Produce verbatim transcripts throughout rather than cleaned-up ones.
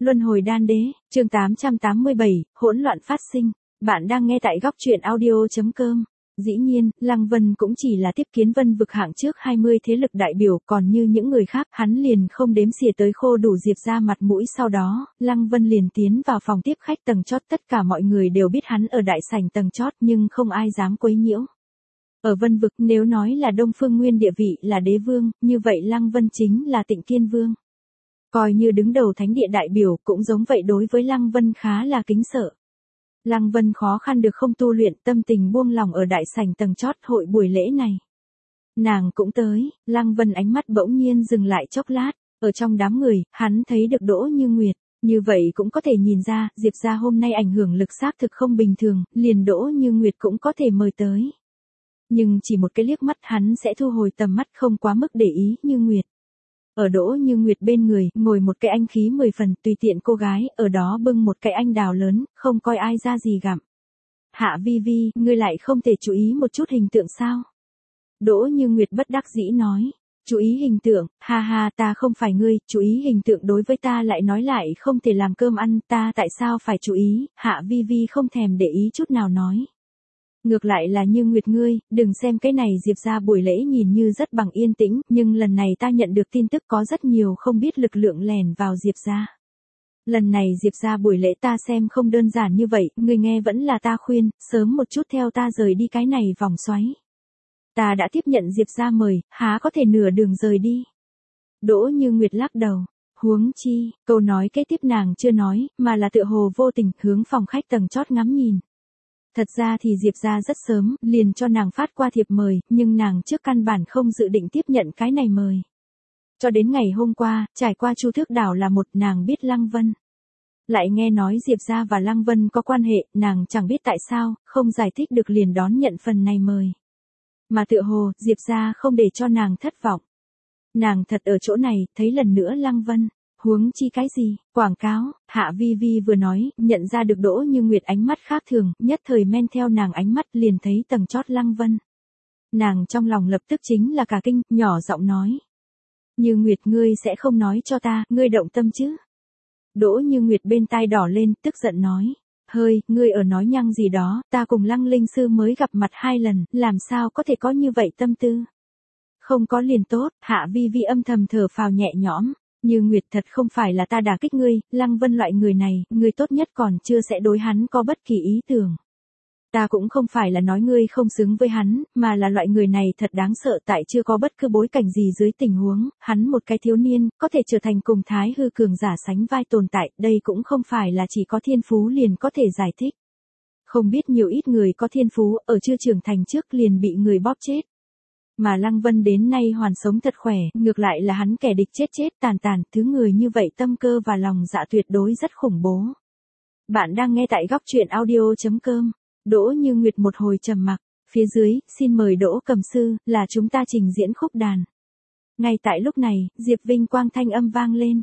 Luân hồi đan đế, chương tám trăm tám mươi bảy, hỗn loạn phát sinh. Bạn đang nghe tại góc truyện audio.com. Dĩ nhiên, Lăng Vân cũng chỉ là tiếp kiến Vân vực hạng trước hai mươi thế lực đại biểu, còn như những người khác, hắn liền không đếm xỉa tới khô đủ Diệp ra mặt mũi. Sau đó, Lăng Vân liền tiến vào phòng tiếp khách tầng chót, tất cả mọi người đều biết hắn ở đại sảnh tầng chót nhưng không ai dám quấy nhiễu. Ở Vân vực, nếu nói là Đông Phương Nguyên địa vị là đế vương, như vậy Lăng Vân chính là Tịnh Kiên Vương. Coi như đứng đầu thánh địa đại biểu, cũng giống vậy, đối với Lăng Vân khá là kính sợ. Lăng Vân khó khăn được không tu luyện, tâm tình buông lòng ở đại sảnh tầng chót hội buổi lễ này. Nàng cũng tới, Lăng Vân ánh mắt bỗng nhiên dừng lại chốc lát, ở trong đám người, hắn thấy được Đỗ Như Nguyệt, như vậy cũng có thể nhìn ra, Diệp gia hôm nay ảnh hưởng lực xác thực không bình thường, liền Đỗ Như Nguyệt cũng có thể mời tới. Nhưng chỉ một cái liếc mắt hắn sẽ thu hồi tầm mắt, không quá mức để ý Như Nguyệt. Ở Đỗ Như Nguyệt bên người, ngồi một cái anh khí mười phần, tùy tiện cô gái, ở đó bưng một cái anh đào lớn, không coi ai ra gì gặm. Hạ Vi Vi, ngươi lại không thể chú ý một chút hình tượng sao? Đỗ Như Nguyệt bất đắc dĩ nói. Chú ý hình tượng, ha ha, ta không phải ngươi, chú ý hình tượng đối với ta lại nói lại không thể làm cơm ăn, ta tại sao phải chú ý? Hạ Vi Vi không thèm để ý chút nào nói. Ngược lại là Như Nguyệt ngươi, đừng xem cái này Diệp ra buổi lễ nhìn như rất bằng yên tĩnh, nhưng lần này ta nhận được tin tức có rất nhiều không biết lực lượng lèn vào Diệp ra. Lần này Diệp ra buổi lễ ta xem không đơn giản như vậy, ngươi nghe vẫn là ta khuyên, sớm một chút theo ta rời đi cái này vòng xoáy. Ta đã tiếp nhận Diệp ra mời, há có thể nửa đường rời đi. Đỗ Như Nguyệt lắc đầu. Huống chi, câu nói kế tiếp nàng chưa nói, mà là tựa hồ vô tình hướng phòng khách tầng chót ngắm nhìn. Thật ra thì Diệp ra rất sớm, liền cho nàng phát qua thiệp mời, nhưng nàng trước căn bản không dự định tiếp nhận cái này mời. Cho đến ngày hôm qua, trải qua Chu Thước Đảo là một, nàng biết Lăng Vân. Lại nghe nói Diệp ra và Lăng Vân có quan hệ, nàng chẳng biết tại sao, không giải thích được liền đón nhận phần này mời. Mà tựa hồ, Diệp ra không để cho nàng thất vọng. Nàng thật ở chỗ này, thấy lần nữa Lăng Vân. Huống chi cái gì, quảng cáo, Hạ Vi Vi vừa nói, nhận ra được Đỗ Như Nguyệt ánh mắt khác thường, nhất thời men theo nàng ánh mắt liền thấy tầng chót Lăng Vân. Nàng trong lòng lập tức chính là cả kinh, nhỏ giọng nói. Như Nguyệt ngươi sẽ không nói cho ta, ngươi động tâm chứ? Đỗ Như Nguyệt bên tai đỏ lên, tức giận nói. Hơi, ngươi ở nói nhăng gì đó, ta cùng Lăng Linh Sư mới gặp mặt hai lần, làm sao có thể có như vậy tâm tư? Không có liền tốt, Hạ Vi Vi âm thầm thở phào nhẹ nhõm. Như Nguyệt thật không phải là ta đả kích ngươi, Lăng Vân loại người này, ngươi tốt nhất còn chưa sẽ đối hắn có bất kỳ ý tưởng. Ta cũng không phải là nói ngươi không xứng với hắn, mà là loại người này thật đáng sợ, tại chưa có bất cứ bối cảnh gì dưới tình huống, hắn một cái thiếu niên, có thể trở thành cùng Thái Hư cường giả sánh vai tồn tại, đây cũng không phải là chỉ có thiên phú liền có thể giải thích. Không biết nhiều ít người có thiên phú, ở chưa trưởng thành trước liền bị người bóp chết. Mà Lăng Vân đến nay hoàn sống thật khỏe, ngược lại là hắn kẻ địch chết chết tàn tàn, thứ người như vậy tâm cơ và lòng dạ tuyệt đối rất khủng bố. Bạn đang nghe tại góc truyện audio.com. Đỗ Như Nguyệt một hồi trầm mặc, phía dưới, xin mời Đỗ Cầm Sư, là chúng ta trình diễn khúc đàn. Ngay tại lúc này, Diệp Vinh Quang thanh âm vang lên.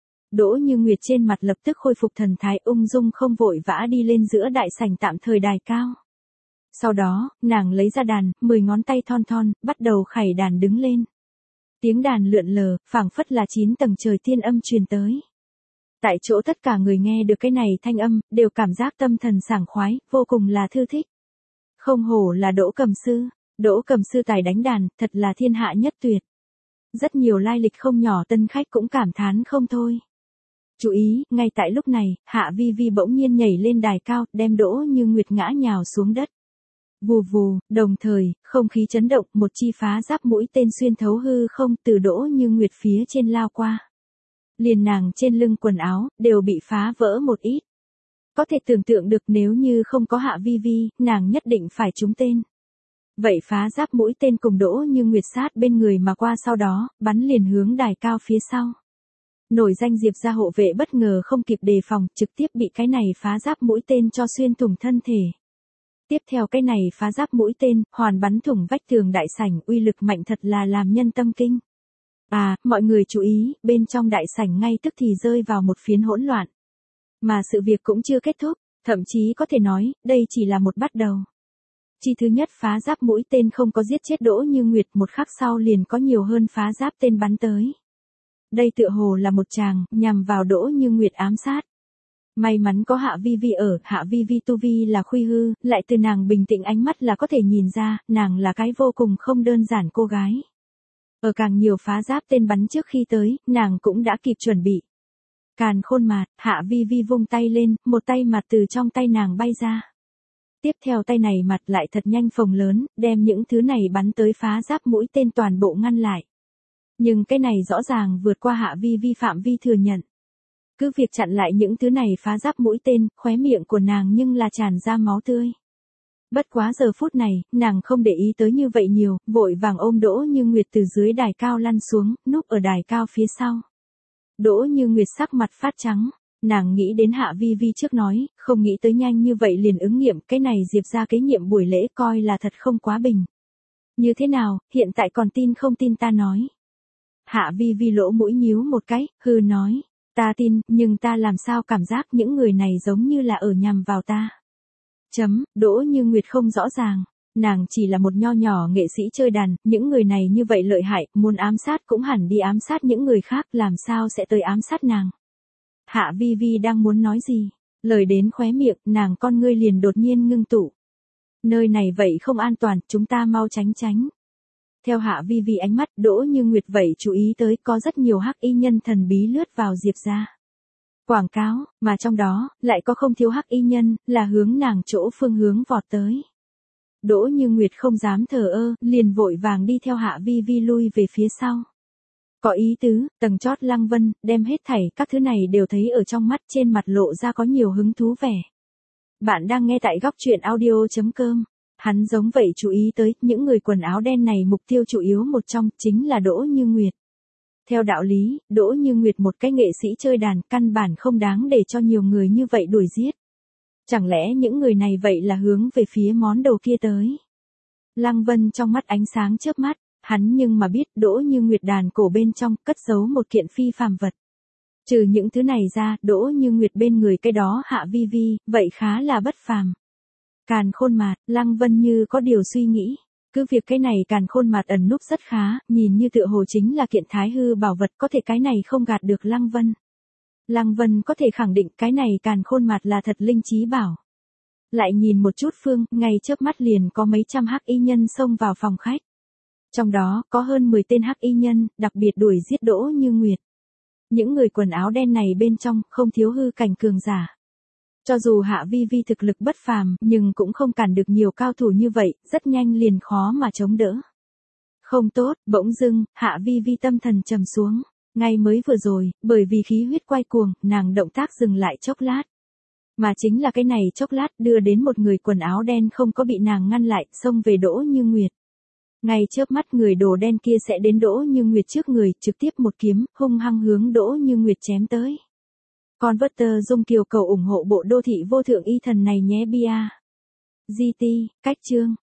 Đỗ Như Nguyệt trên mặt lập tức khôi phục thần thái, ung dung không vội vã đi lên giữa đại sảnh tạm thời đài cao. Sau đó, nàng lấy ra đàn, mười ngón tay thon thon, bắt đầu khảy đàn đứng lên. Tiếng đàn lượn lờ, phảng phất là chín tầng trời tiên âm truyền tới. Tại chỗ tất cả người nghe được cái này thanh âm, đều cảm giác tâm thần sảng khoái, vô cùng là thư thích. Không hổ là Đỗ Cầm Sư, Đỗ Cầm Sư tài đánh đàn, thật là thiên hạ nhất tuyệt. Rất nhiều lai lịch không nhỏ tân khách cũng cảm thán không thôi. Chú ý, ngay tại lúc này, Hạ Vi Vi bỗng nhiên nhảy lên đài cao, đem Đỗ Như Nguyệt ngã nhào xuống đất. Vù vù, đồng thời, không khí chấn động, một chi phá giáp mũi tên xuyên thấu hư không từ Đỗ Như Nguyệt phía trên lao qua. Liền nàng trên lưng quần áo, đều bị phá vỡ một ít. Có thể tưởng tượng được nếu như không có Hạ Vi Vi, nàng nhất định phải trúng tên. Vậy phá giáp mũi tên cùng Đỗ Như Nguyệt sát bên người mà qua, sau đó, bắn liền hướng đài cao phía sau. Nổi danh Diệp gia hộ vệ bất ngờ không kịp đề phòng, trực tiếp bị cái này phá giáp mũi tên cho xuyên thủng thân thể. Tiếp theo cái này phá giáp mũi tên, hoàn bắn thủng vách tường đại sảnh, uy lực mạnh thật là làm nhân tâm kinh. À, mọi người chú ý, bên trong đại sảnh ngay tức thì rơi vào một phiến hỗn loạn. Mà sự việc cũng chưa kết thúc, thậm chí có thể nói, đây chỉ là một bắt đầu. Chi thứ nhất phá giáp mũi tên không có giết chết Đỗ Như Nguyệt, một khắc sau liền có nhiều hơn phá giáp tên bắn tới. đây tựa hồ là một chàng, nhằm vào Đỗ Như Nguyệt ám sát. May mắn có Hạ Vi Vi ở, Hạ Vi Vi tu vi là khuy hư, lại từ nàng bình tĩnh ánh mắt là có thể nhìn ra, nàng là cái vô cùng không đơn giản cô gái. Ở càng nhiều phá giáp tên bắn trước khi tới, nàng cũng đã kịp chuẩn bị. Càn khôn mạt, Hạ Vi Vi vung tay lên, một tay mặt từ trong tay nàng bay ra. Tiếp theo tay này mặt lại thật nhanh phồng lớn, đem những thứ này bắn tới phá giáp mũi tên toàn bộ ngăn lại. Nhưng cái này rõ ràng vượt qua Hạ Vi Vi phạm vi thừa nhận. Cứ việc chặn lại những thứ này phá giáp mũi tên, khóe miệng của nàng nhưng là tràn ra máu tươi. Bất quá giờ phút này, nàng không để ý tới như vậy nhiều, vội vàng ôm Đỗ Như Nguyệt từ dưới đài cao lăn xuống, núp ở đài cao phía sau. Đỗ Như Nguyệt sắc mặt phát trắng, nàng nghĩ đến Hạ Vi Vi trước nói, không nghĩ tới nhanh như vậy liền ứng nghiệm, cái này Diệp ra kế nhiệm buổi lễ coi là thật không quá bình. Như thế nào, hiện tại còn tin không tin ta nói. Hạ Vi Vi lỗ mũi nhíu một cái, hư nói, ta tin, nhưng ta làm sao cảm giác những người này giống như là ở nhằm vào ta. Chấm, Đỗ Như Nguyệt không rõ ràng, nàng chỉ là một nho nhỏ nghệ sĩ chơi đàn, những người này như vậy lợi hại, muốn ám sát cũng hẳn đi ám sát những người khác, làm sao sẽ tới ám sát nàng. Hạ Vi Vi đang muốn nói gì, lời đến khóe miệng, nàng con ngươi liền đột nhiên ngưng tụ. Nơi này vậy không an toàn, chúng ta mau tránh tránh. Theo Hạ Vi Vi ánh mắt, Đỗ Như Nguyệt vậy chú ý tới có rất nhiều hắc y nhân thần bí lướt vào Diệp ra. Quảng cáo, mà trong đó, lại có không thiếu hắc y nhân, là hướng nàng chỗ phương hướng vọt tới. Đỗ Như Nguyệt không dám thờ ơ, liền vội vàng đi theo Hạ Vi Vi lui về phía sau. Có ý tứ, tầng chót Lăng Vân, đem hết thảy các thứ này đều thấy ở trong mắt, trên mặt lộ ra có nhiều hứng thú vẻ. Bạn đang nghe tại góc truyện audio chấm com. Hắn giống vậy chú ý tới, những người quần áo đen này mục tiêu chủ yếu một trong, chính là Đỗ Như Nguyệt. Theo đạo lý, Đỗ Như Nguyệt một cái nghệ sĩ chơi đàn, căn bản không đáng để cho nhiều người như vậy đuổi giết. Chẳng lẽ những người này vậy là hướng về phía món đồ kia tới? Lăng Vân trong mắt ánh sáng chớp mắt, hắn nhưng mà biết Đỗ Như Nguyệt đàn cổ bên trong cất giấu một kiện phi phàm vật. Trừ những thứ này ra, Đỗ Như Nguyệt bên người cái đó Hạ Vi Vi, vậy khá là bất phàm. Càn khôn mạt, Lăng Vân như có điều suy nghĩ. Cứ việc cái này càn khôn mạt ẩn núp rất khá, nhìn như tựa hồ chính là kiện thái hư bảo vật, có thể cái này không gạt được Lăng Vân. Lăng Vân có thể khẳng định cái này càn khôn mạt là thật linh trí bảo. Lại nhìn một chút phương, ngay chớp mắt liền có mấy trăm hắc y nhân xông vào phòng khách. Trong đó, có hơn mười tên hắc y nhân, đặc biệt đuổi giết Đỗ Như Nguyệt. Những người quần áo đen này bên trong, không thiếu hư cảnh cường giả. Cho dù Hạ Vi Vi thực lực bất phàm, nhưng cũng không cản được nhiều cao thủ như vậy, rất nhanh liền khó mà chống đỡ. Không tốt, bỗng dưng, Hạ Vi Vi tâm thần trầm xuống. Ngay mới vừa rồi, bởi vì khí huyết quay cuồng, nàng động tác dừng lại chốc lát. Mà chính là cái này chốc lát đưa đến một người quần áo đen không có bị nàng ngăn lại, xông về Đỗ Như Nguyệt. Ngay chớp mắt người đồ đen kia sẽ đến Đỗ Như Nguyệt trước người, trực tiếp một kiếm, hung hăng hướng Đỗ Như Nguyệt chém tới. Converter Dung Kiều cầu ủng hộ bộ đô thị vô thượng y thần này nhé bia. giê tê, cách chương.